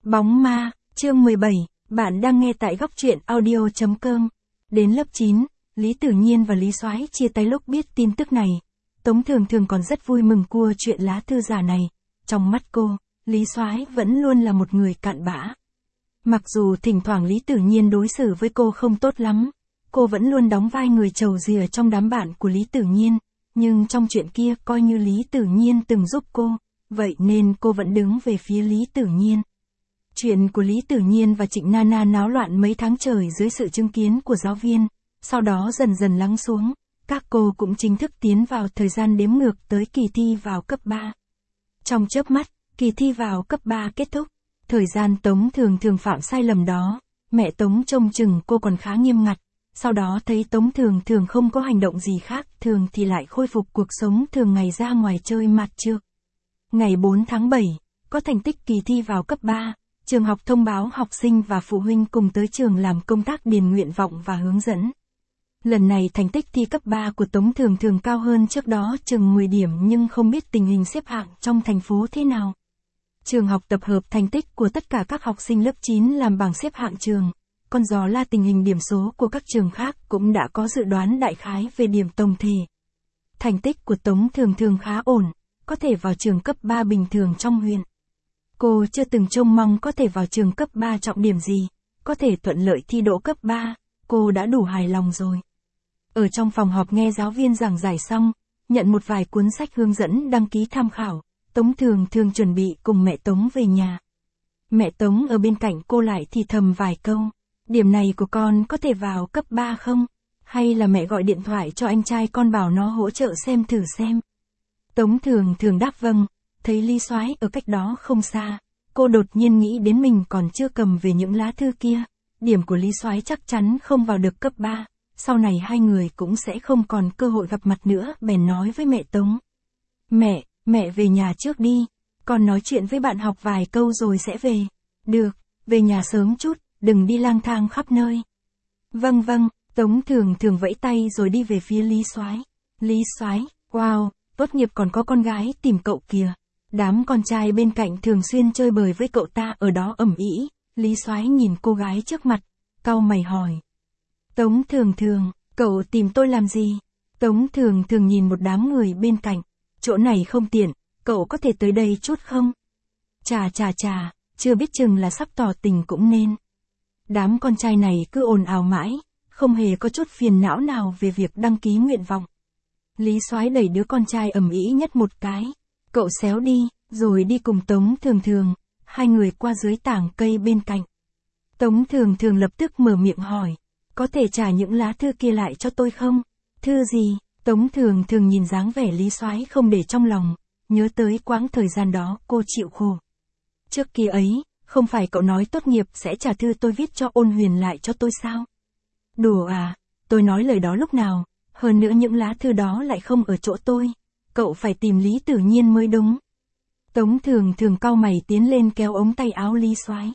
Bóng ma, chương 17, bạn đang nghe tại góc truyện audio.com. Đến lớp 9, Lý Tử Nhiên và Lý Soái chia tay lúc biết tin tức này. Tống Thường Thường còn rất vui mừng cua chuyện lá thư giả này. Trong mắt cô, Lý Soái vẫn luôn là một người cặn bã. Mặc dù thỉnh thoảng Lý Tử Nhiên đối xử với cô không tốt lắm, cô vẫn luôn đóng vai người trầu rìa trong đám bạn của Lý Tử Nhiên, nhưng trong chuyện kia coi như Lý Tử Nhiên từng giúp cô, vậy nên cô vẫn đứng về phía Lý Tử Nhiên. Chuyện của Lý Tử Nhiên và Trịnh Nana náo loạn mấy tháng trời dưới sự chứng kiến của giáo viên, sau đó dần dần lắng xuống, các cô cũng chính thức tiến vào thời gian đếm ngược tới kỳ thi vào cấp 3. Trong chớp mắt, kỳ thi vào cấp 3 kết thúc, thời gian Tống Thường Thường phạm sai lầm đó, mẹ Tống trông chừng cô còn khá nghiêm ngặt, sau đó thấy Tống Thường Thường không có hành động gì khác thường thì lại khôi phục cuộc sống thường ngày ra ngoài chơi mặt trược. Ngày 4 tháng 7, có thành tích kỳ thi vào cấp 3. Trường học thông báo học sinh và phụ huynh cùng tới trường làm công tác điền nguyện vọng và hướng dẫn. Lần này thành tích thi cấp 3 của Tống Thường Thường cao hơn trước đó chừng 10 điểm nhưng không biết tình hình xếp hạng trong thành phố thế nào. Trường học tập hợp thành tích của tất cả các học sinh lớp 9 làm bảng xếp hạng trường, còn dò la tình hình điểm số của các trường khác cũng đã có dự đoán đại khái về điểm tổng thể. Thành tích của Tống Thường Thường khá ổn, có thể vào trường cấp 3 bình thường trong huyện. Cô chưa từng trông mong có thể vào trường cấp 3 trọng điểm gì, có thể thuận lợi thi đỗ cấp 3, cô đã đủ hài lòng rồi. Ở trong phòng họp nghe giáo viên giảng giải xong, nhận một vài cuốn sách hướng dẫn đăng ký tham khảo, Tống Thường Thường chuẩn bị cùng mẹ Tống về nhà. Mẹ Tống ở bên cạnh cô lại thì thầm vài câu, điểm này của con có thể vào cấp 3 không? Hay là mẹ gọi điện thoại cho anh trai con bảo nó hỗ trợ xem thử xem. Tống Thường Thường đáp vâng. Thấy Lý Soái ở cách đó không xa, cô đột nhiên nghĩ đến mình còn chưa cầm về những lá thư kia, điểm của Lý Soái chắc chắn không vào được cấp 3, sau này hai người cũng sẽ không còn cơ hội gặp mặt nữa, bèn nói với mẹ Tống. Mẹ về nhà trước đi, con nói chuyện với bạn học vài câu rồi sẽ về. Được, về nhà sớm chút, đừng đi lang thang khắp nơi. Vâng, Tống Thường Thường vẫy tay rồi đi về phía Lý Soái. Lý Soái, wow, tốt nghiệp còn có con gái tìm cậu kìa. Đám con trai bên cạnh thường xuyên chơi bời với cậu ta ở đó ầm ĩ. Lý Soái nhìn cô gái trước mặt, cau mày hỏi. Tống Thường Thường, cậu tìm tôi làm gì? Tống Thường Thường nhìn một đám người bên cạnh, chỗ này không tiện, cậu có thể tới đây chút không? Chà, chưa biết chừng là sắp tỏ tình cũng nên. Đám con trai này cứ ồn ào mãi, không hề có chút phiền não nào về việc đăng ký nguyện vọng. Lý Soái đẩy đứa con trai ầm ĩ nhất một cái. Cậu xéo đi, rồi đi cùng Tống Thường Thường, hai người qua dưới tảng cây bên cạnh. Tống Thường Thường lập tức mở miệng hỏi, có thể trả những lá thư kia lại cho tôi không? Thư gì? Tống Thường Thường nhìn dáng vẻ Lý Soái không để trong lòng, nhớ tới quãng thời gian đó cô chịu khổ. Trước kia ấy, không phải cậu nói tốt nghiệp sẽ trả thư tôi viết cho Ôn Huyền lại cho tôi sao? Đùa à, tôi nói lời đó lúc nào, hơn nữa những lá thư đó lại không ở chỗ tôi. Cậu phải tìm Lý Tử Nhiên mới đúng. Tống Thường Thường cau mày tiến lên kéo ống tay áo Lý Soái.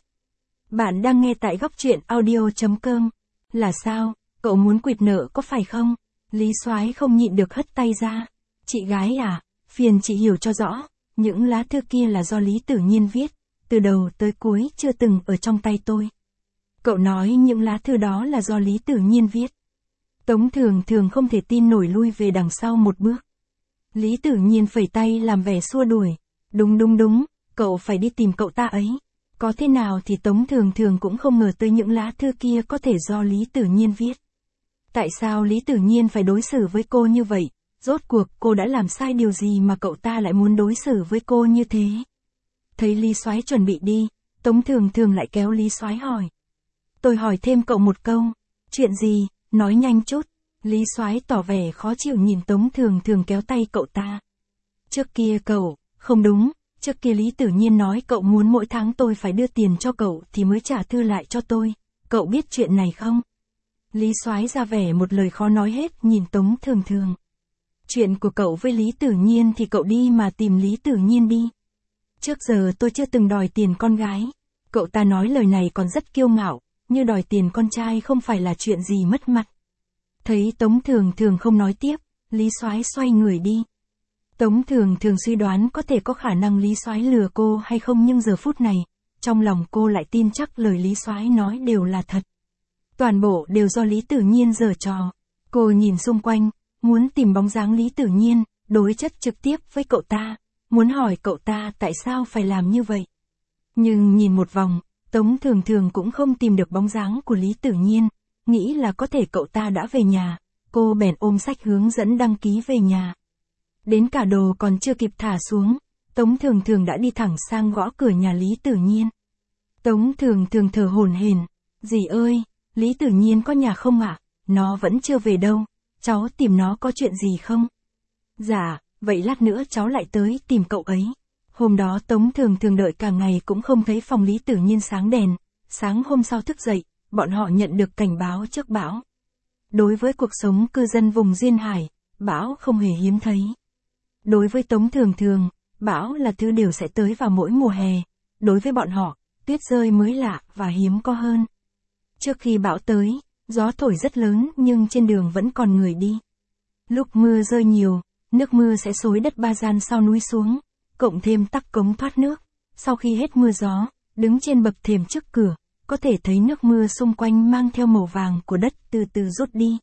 Bạn đang nghe tại góc truyện audio.com. Là sao, cậu muốn quỵt nợ có phải không? Lý Soái không nhịn được hất tay ra. Chị gái à, phiền chị hiểu cho rõ, những lá thư kia là do Lý Tử Nhiên viết, từ đầu tới cuối chưa từng ở trong tay tôi. Cậu nói những lá thư đó là do Lý Tử Nhiên viết. Tống Thường Thường không thể tin nổi lui về đằng sau một bước. Lý Tử Nhiên phẩy tay làm vẻ xua đuổi. Đúng, cậu phải đi tìm cậu ta ấy. Có thế nào thì Tống Thường Thường cũng không ngờ tới những lá thư kia có thể do Lý Tử Nhiên viết. Tại sao Lý Tử Nhiên phải đối xử với cô như vậy? Rốt cuộc cô đã làm sai điều gì mà cậu ta lại muốn đối xử với cô như thế? Thấy Lý Soái chuẩn bị đi, Tống Thường Thường lại kéo Lý Soái hỏi. Tôi hỏi thêm cậu một câu. Chuyện gì? Nói nhanh chút. Lý Soái tỏ vẻ khó chịu nhìn Tống Thường Thường kéo tay cậu ta. Trước kia cậu, không đúng, trước kia Lý Tử Nhiên nói cậu muốn mỗi tháng tôi phải đưa tiền cho cậu thì mới trả thư lại cho tôi, cậu biết chuyện này không? Lý Soái ra vẻ một lời khó nói hết nhìn Tống Thường Thường. Chuyện của cậu với Lý Tử Nhiên thì cậu đi mà tìm Lý Tử Nhiên đi. Trước giờ tôi chưa từng đòi tiền con gái. Cậu ta nói lời này còn rất kiêu ngạo, như đòi tiền con trai không phải là chuyện gì mất mặt. Thấy Tống Thường Thường không nói tiếp, Lý Soái xoay người đi. Tống Thường Thường suy đoán có thể có khả năng Lý Soái lừa cô hay không nhưng giờ phút này, trong lòng cô lại tin chắc lời Lý Soái nói đều là thật. Toàn bộ đều do Lý Tử Nhiên giở trò. Cô nhìn xung quanh, muốn tìm bóng dáng Lý Tử Nhiên, đối chất trực tiếp với cậu ta, muốn hỏi cậu ta tại sao phải làm như vậy. Nhưng nhìn một vòng, Tống Thường Thường cũng không tìm được bóng dáng của Lý Tử Nhiên, nghĩ là có thể cậu ta đã về nhà, cô bèn ôm sách hướng dẫn đăng ký về nhà. Đến cả đồ còn chưa kịp thả xuống, Tống Thường Thường đã đi thẳng sang gõ cửa nhà Lý Tử Nhiên. Tống Thường Thường thở hổn hển, "Dì ơi, Lý Tử Nhiên có nhà không ạ? Nó vẫn chưa về đâu, cháu tìm nó có chuyện gì không?" "Dạ, vậy lát nữa cháu lại tới tìm cậu ấy." Hôm đó Tống Thường Thường đợi cả ngày cũng không thấy phòng Lý Tử Nhiên sáng đèn, sáng hôm sau thức dậy, bọn họ nhận được cảnh báo trước bão. Đối với cuộc sống cư dân vùng duyên hải, bão không hề hiếm thấy. Đối với Tống Thường Thường, bão là thứ đều sẽ tới vào mỗi mùa hè, đối với bọn họ, tuyết rơi mới lạ và hiếm có hơn. Trước khi bão tới, gió thổi rất lớn nhưng trên đường vẫn còn người đi. Lúc mưa rơi nhiều, nước mưa sẽ xối đất ba gian sau núi xuống, cộng thêm tắc cống thoát nước. Sau khi hết mưa gió, đứng trên bậc thềm trước cửa, có thể thấy nước mưa xung quanh mang theo màu vàng của đất từ từ rút đi.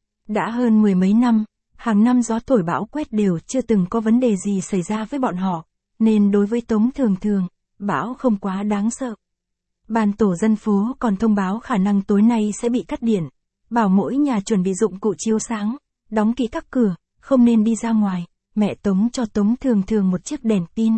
Đã hơn 10 mấy năm, hàng năm gió thổi bão quét đều chưa từng có vấn đề gì xảy ra với bọn họ, nên đối với Tống Thường Thường, bão không quá đáng sợ. Ban tổ dân phố còn thông báo khả năng tối nay sẽ bị cắt điện, bảo mỗi nhà chuẩn bị dụng cụ chiếu sáng, đóng kỹ các cửa, không nên đi ra ngoài. Mẹ Tống cho Tống Thường Thường một chiếc đèn pin.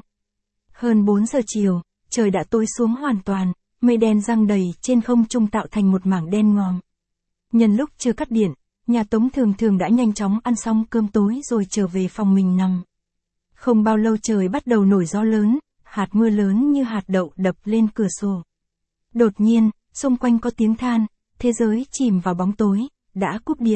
Hơn 4 giờ chiều, trời đã tối xuống hoàn toàn, mây đen giăng đầy trên không trung tạo thành một mảng đen ngòm. Nhân lúc chưa cắt điện, nhà Tống Thường Thường đã nhanh chóng ăn xong cơm tối rồi trở về phòng mình nằm. Không bao lâu trời bắt đầu nổi gió lớn, hạt mưa lớn như hạt đậu đập lên cửa sổ. Đột nhiên, xung quanh có tiếng than, thế giới chìm vào bóng tối, đã cúp điện.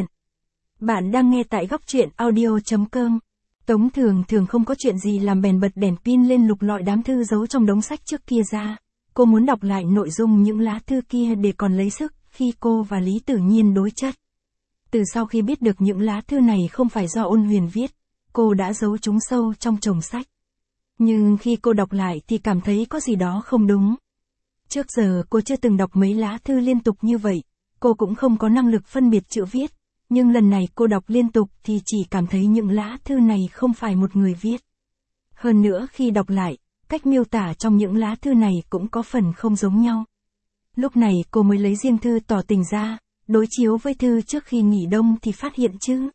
Bạn đang nghe tại góc truyện audio.com. Tống Thường Thường không có chuyện gì làm bèn bật đèn pin lên lục lọi đám thư giấu trong đống sách trước kia ra. Cô muốn đọc lại nội dung những lá thư kia để còn lấy sức khi cô và Lý Tử Nhiên đối chất. Từ sau khi biết được những lá thư này không phải do Ôn Huyền viết, cô đã giấu chúng sâu trong chồng sách. Nhưng khi cô đọc lại thì cảm thấy có gì đó không đúng. Trước giờ cô chưa từng đọc mấy lá thư liên tục như vậy, cô cũng không có năng lực phân biệt chữ viết. Nhưng lần này cô đọc liên tục thì chỉ cảm thấy những lá thư này không phải một người viết. Hơn nữa khi đọc lại, cách miêu tả trong những lá thư này cũng có phần không giống nhau. Lúc này cô mới lấy riêng thư tỏ tình ra, đối chiếu với thư trước khi nghỉ đông thì phát hiện chứ.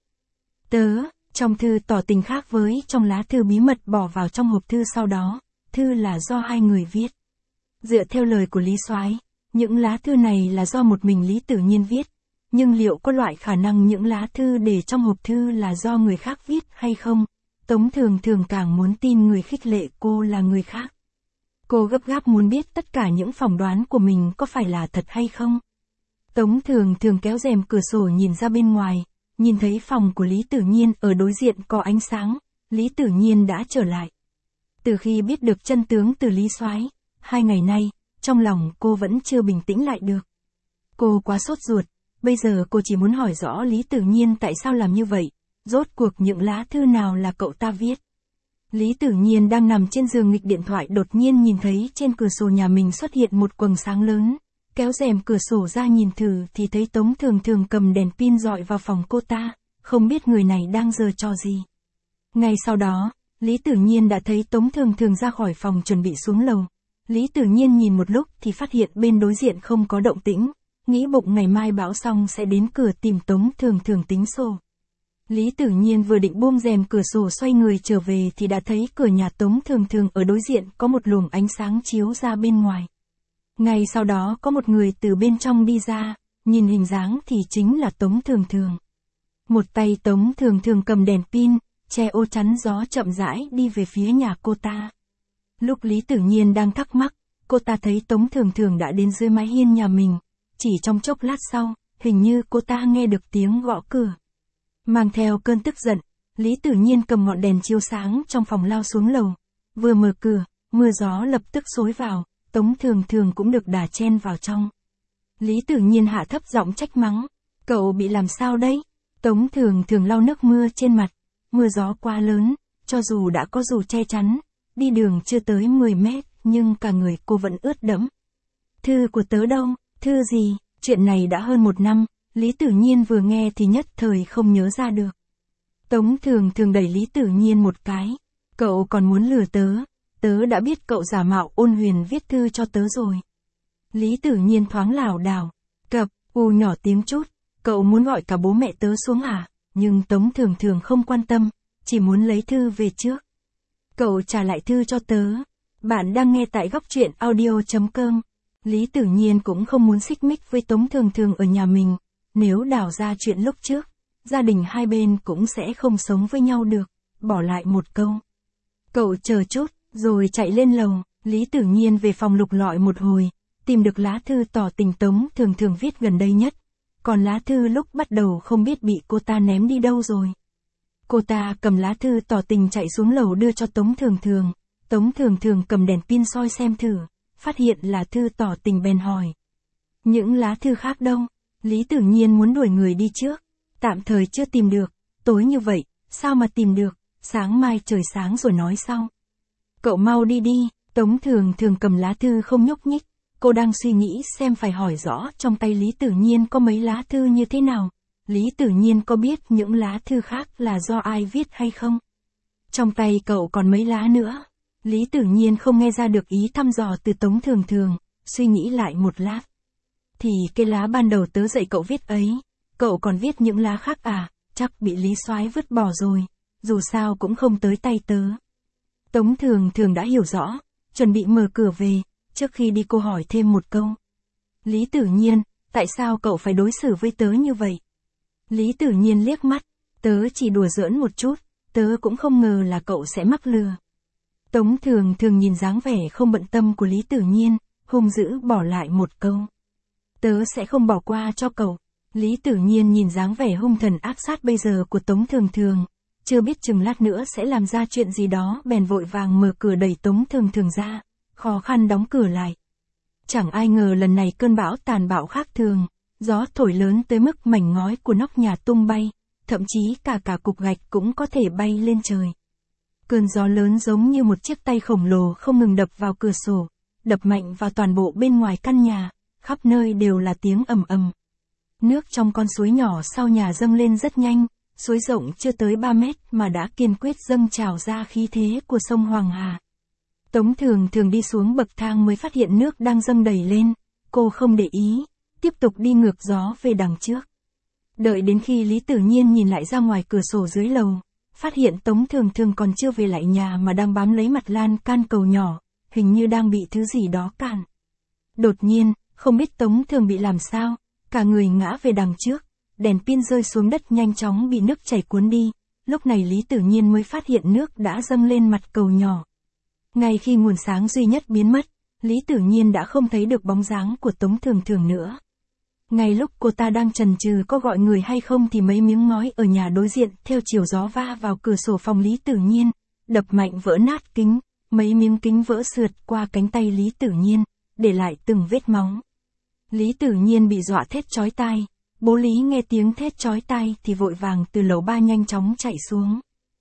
Trong thư tỏ tình khác với trong lá thư bí mật bỏ vào trong hộp thư sau đó, thư là do hai người viết. Dựa theo lời của Lý Soái, những lá thư này là do một mình Lý Tử Nhiên viết. Nhưng liệu có loại khả năng những lá thư để trong hộp thư là do người khác viết hay không? Tống Thường Thường càng muốn tin người khích lệ cô là người khác. Cô gấp gáp muốn biết tất cả những phỏng đoán của mình có phải là thật hay không. Tống Thường Thường kéo rèm cửa sổ nhìn ra bên ngoài, nhìn thấy phòng của Lý Tử Nhiên ở đối diện có ánh sáng, Lý Tử Nhiên đã trở lại. Từ khi biết được chân tướng từ Lý Soái, 2 ngày nay, trong lòng cô vẫn chưa bình tĩnh lại được. Cô quá sốt ruột. Bây giờ cô chỉ muốn hỏi rõ Lý Tử Nhiên tại sao làm như vậy, rốt cuộc những lá thư nào là cậu ta viết. Lý Tử Nhiên đang nằm trên giường nghịch điện thoại đột nhiên nhìn thấy trên cửa sổ nhà mình xuất hiện một quầng sáng lớn, kéo rèm cửa sổ ra nhìn thử thì thấy Tống Thường Thường cầm đèn pin dọi vào phòng cô ta, không biết người này đang giở trò gì. Ngay sau đó, Lý Tử Nhiên đã thấy Tống Thường Thường ra khỏi phòng chuẩn bị xuống lầu. Lý Tử Nhiên nhìn một lúc thì phát hiện bên đối diện không có động tĩnh. Nghĩ bụng ngày mai bão xong sẽ đến cửa tìm Tống Thường Thường tính sổ. Lý Tử Nhiên vừa định buông rèm cửa sổ xoay người trở về thì đã thấy cửa nhà Tống Thường Thường ở đối diện có một luồng ánh sáng chiếu ra bên ngoài. Ngay sau đó có một người từ bên trong đi ra, nhìn hình dáng thì chính là Tống Thường Thường. Một tay Tống Thường Thường cầm đèn pin, che ô chắn gió chậm rãi đi về phía nhà cô ta. Lúc Lý Tử Nhiên đang thắc mắc, cô ta thấy Tống Thường Thường đã đến dưới mái hiên nhà mình. Chỉ trong chốc lát sau, hình như cô ta nghe được tiếng gõ cửa. Mang theo cơn tức giận, Lý Tử Nhiên cầm ngọn đèn chiếu sáng trong phòng lao xuống lầu. Vừa mở cửa, mưa gió lập tức xối vào, Tống Thường Thường cũng được đả chen vào trong. Lý Tử Nhiên hạ thấp giọng trách mắng. Cậu bị làm sao đấy? Tống Thường Thường lau nước mưa trên mặt. Mưa gió quá lớn, cho dù đã có dù che chắn, đi đường chưa tới 10 mét nhưng cả người cô vẫn ướt đẫm. Thư của tớ đâu, thư gì, chuyện này đã hơn 1 năm, Lý Tử Nhiên vừa nghe thì nhất thời không nhớ ra được. Tống Thường Thường đẩy Lý Tử Nhiên một cái, cậu còn muốn lừa tớ đã biết cậu giả mạo Ôn Huyền viết thư cho tớ rồi. Lý Tử Nhiên thoáng lảo đảo, nhỏ tiếng chút, cậu muốn gọi cả bố mẹ tớ xuống à, nhưng Tống Thường Thường không quan tâm, chỉ muốn lấy thư về trước. Cậu trả lại thư cho tớ. Bạn đang nghe tại góc truyện audio.com. Lý Tử Nhiên cũng không muốn xích mích với Tống Thường Thường ở nhà mình, nếu đào ra chuyện lúc trước, gia đình hai bên cũng sẽ không sống với nhau được, bỏ lại một câu. Cậu chờ chút, rồi chạy lên lầu, Lý Tử Nhiên về phòng lục lọi một hồi, tìm được lá thư tỏ tình Tống Thường Thường viết gần đây nhất, còn lá thư lúc bắt đầu không biết bị cô ta ném đi đâu rồi. Cô ta cầm lá thư tỏ tình chạy xuống lầu đưa cho Tống Thường Thường, Tống Thường Thường cầm đèn pin soi xem thử, phát hiện là thư tỏ tình bèn hỏi. Những lá thư khác đâu? Lý Tử Nhiên muốn đuổi người đi trước, tạm thời chưa tìm được, tối như vậy, sao mà tìm được, sáng mai trời sáng rồi nói sau. Cậu mau đi đi, Tống Thường Thường cầm lá thư không nhúc nhích, cô đang suy nghĩ xem phải hỏi rõ trong tay Lý Tử Nhiên có mấy lá thư như thế nào, Lý Tử Nhiên có biết những lá thư khác là do ai viết hay không? Trong tay cậu còn mấy lá nữa? Lý Tử Nhiên không nghe ra được ý thăm dò từ Tống Thường Thường, suy nghĩ lại một lát. Thì cái lá ban đầu tớ dạy cậu viết ấy, cậu còn viết những lá khác à, chắc bị Lý Soái vứt bỏ rồi, dù sao cũng không tới tay tớ. Tống Thường Thường đã hiểu rõ, chuẩn bị mở cửa về, trước khi đi cô hỏi thêm một câu. Lý Tử Nhiên, tại sao cậu phải đối xử với tớ như vậy? Lý Tử Nhiên liếc mắt, tớ chỉ đùa giỡn một chút, tớ cũng không ngờ là cậu sẽ mắc lừa. Tống Thường Thường nhìn dáng vẻ không bận tâm của Lý Tử Nhiên, hung dữ bỏ lại một câu. Tớ sẽ không bỏ qua cho cậu. Lý Tử Nhiên nhìn dáng vẻ hung thần ác sát bây giờ của Tống Thường Thường, chưa biết chừng lát nữa sẽ làm ra chuyện gì đó, bèn vội vàng mở cửa đẩy Tống Thường Thường ra, khó khăn đóng cửa lại. Chẳng ai ngờ lần này cơn bão tàn bạo khác thường, gió thổi lớn tới mức mảnh ngói của nóc nhà tung bay, thậm chí cả cục gạch cũng có thể bay lên trời. Cơn gió lớn giống như một chiếc tay khổng lồ không ngừng đập vào cửa sổ, đập mạnh vào toàn bộ bên ngoài căn nhà, khắp nơi đều là tiếng ầm ầm. Nước trong con suối nhỏ sau nhà dâng lên rất nhanh, suối rộng chưa tới 3 mét mà đã kiên quyết dâng trào ra khí thế của sông Hoàng Hà. Tống Thường Thường đi xuống bậc thang mới phát hiện nước đang dâng đầy lên, cô không để ý, tiếp tục đi ngược gió về đằng trước. Đợi đến khi Lý Tử Nhiên nhìn lại ra ngoài cửa sổ dưới lầu, phát hiện Tống Thường Thường còn chưa về lại nhà mà đang bám lấy mặt lan can cầu nhỏ, hình như đang bị thứ gì đó cản. Đột nhiên, không biết Tống Thường bị làm sao, cả người ngã về đằng trước, đèn pin rơi xuống đất nhanh chóng bị nước chảy cuốn đi, lúc này Lý Tử Nhiên mới phát hiện nước đã dâng lên mặt cầu nhỏ. Ngay khi nguồn sáng duy nhất biến mất, Lý Tử Nhiên đã không thấy được bóng dáng của Tống Thường Thường nữa. Ngay lúc cô ta đang chần chừ có gọi người hay không thì mấy miếng ngói ở nhà đối diện theo chiều gió va vào cửa sổ phòng Lý Tử Nhiên, đập mạnh vỡ nát kính, mấy miếng kính vỡ sượt qua cánh tay Lý Tử Nhiên, để lại từng vết máu. Lý Tử Nhiên bị dọa thét chói tai, bố Lý nghe tiếng thét chói tai thì vội vàng từ lầu 3 nhanh chóng chạy xuống.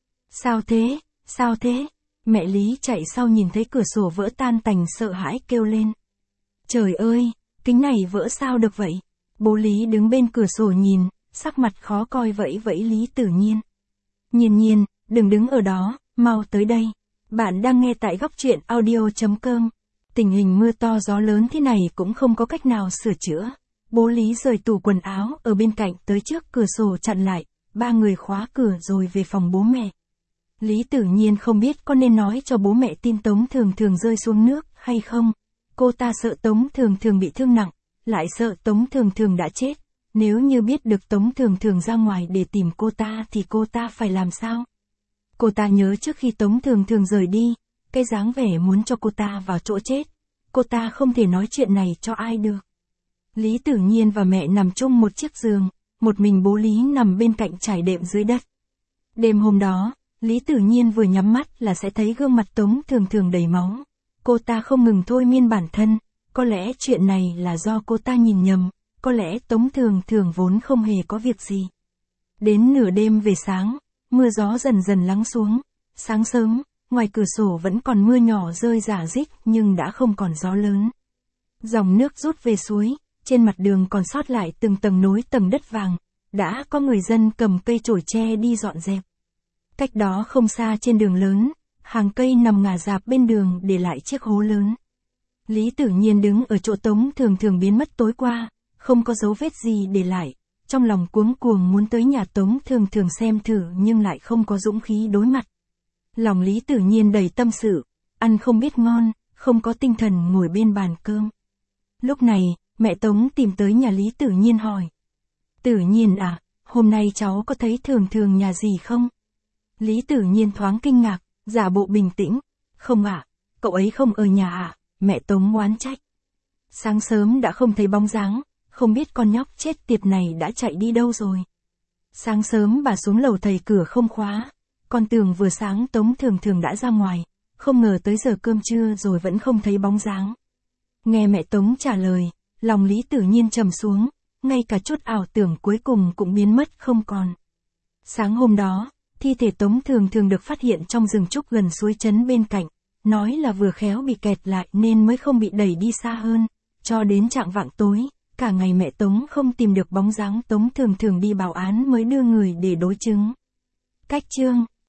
Sao thế, sao thế? Mẹ Lý chạy sau nhìn thấy cửa sổ vỡ tan tành sợ hãi kêu lên. Trời ơi, kính này vỡ sao được vậy? Bố Lý đứng bên cửa sổ nhìn, sắc mặt khó coi vẫy vẫy Lý Tử Nhiên. Nhiên, đừng đứng ở đó, mau tới đây. Bạn đang nghe tại góc truyện audio.com. Tình hình mưa to gió lớn thế này cũng không có cách nào sửa chữa. Bố Lý rời tủ quần áo ở bên cạnh tới trước cửa sổ chặn lại, ba người khóa cửa rồi về phòng bố mẹ. Lý Tử Nhiên không biết có nên nói cho bố mẹ tin Tống Thường Thường rơi xuống nước hay không. Cô ta sợ Tống Thường Thường bị thương nặng, lại sợ Tống Thường Thường đã chết. Nếu như biết được Tống Thường Thường ra ngoài để tìm cô ta thì cô ta phải làm sao? Cô ta nhớ trước khi Tống Thường Thường rời đi, cái dáng vẻ muốn cho cô ta vào chỗ chết. Cô ta không thể nói chuyện này cho ai được. Lý Tử Nhiên và mẹ nằm chung một chiếc giường, một mình bố Lý nằm bên cạnh trải đệm dưới đất. Đêm hôm đó, Lý Tử Nhiên vừa nhắm mắt là sẽ thấy gương mặt Tống Thường Thường đầy máu. Cô ta không ngừng thôi miên bản thân, có lẽ chuyện này là do cô ta nhìn nhầm, có lẽ Tống Thường Thường vốn không hề có việc gì. Đến nửa đêm về sáng, mưa gió dần dần lắng xuống, sáng sớm, ngoài cửa sổ vẫn còn mưa nhỏ rơi rả rích nhưng đã không còn gió lớn. Dòng nước rút về suối, trên mặt đường còn sót lại từng tầng nối tầng đất vàng, đã có người dân cầm cây chổi tre đi dọn dẹp. Cách đó không xa trên đường lớn, hàng cây nằm ngả rạp bên đường để lại chiếc hố lớn. Lý Tử Nhiên đứng ở chỗ Tống Thường Thường biến mất tối qua, không có dấu vết gì để lại, trong lòng cuống cuồng muốn tới nhà Tống Thường Thường xem thử nhưng lại không có dũng khí đối mặt. Lòng Lý Tử Nhiên đầy tâm sự, ăn không biết ngon, không có tinh thần ngồi bên bàn cơm. Lúc này, mẹ Tống tìm tới nhà Lý Tử Nhiên hỏi. Tử Nhiên à, hôm nay cháu có thấy Thường Thường nhà gì không? Lý Tử Nhiên thoáng kinh ngạc, giả bộ bình tĩnh. Không ạ, cậu ấy không ở nhà ạ, mẹ Tống oán trách. Sáng sớm đã không thấy bóng dáng, không biết con nhóc chết tiệt này đã chạy đi đâu rồi. Sáng sớm bà xuống lầu thầy cửa không khóa, con tưởng vừa sáng Tống Thường Thường đã ra ngoài, không ngờ tới giờ cơm trưa rồi vẫn không thấy bóng dáng. Nghe mẹ Tống trả lời, lòng Lý Tử Nhiên trầm xuống, ngay cả chút ảo tưởng cuối cùng cũng biến mất không còn. Sáng hôm đó, thi thể Tống Thường Thường được phát hiện trong rừng trúc gần suối trấn bên cạnh, nói là vừa khéo bị kẹt lại nên mới không bị đẩy đi xa hơn, cho đến chạng vạng tối, cả ngày mẹ Tống không tìm được bóng dáng Tống Thường Thường đi báo án mới đưa người để đối chứng. Cách chương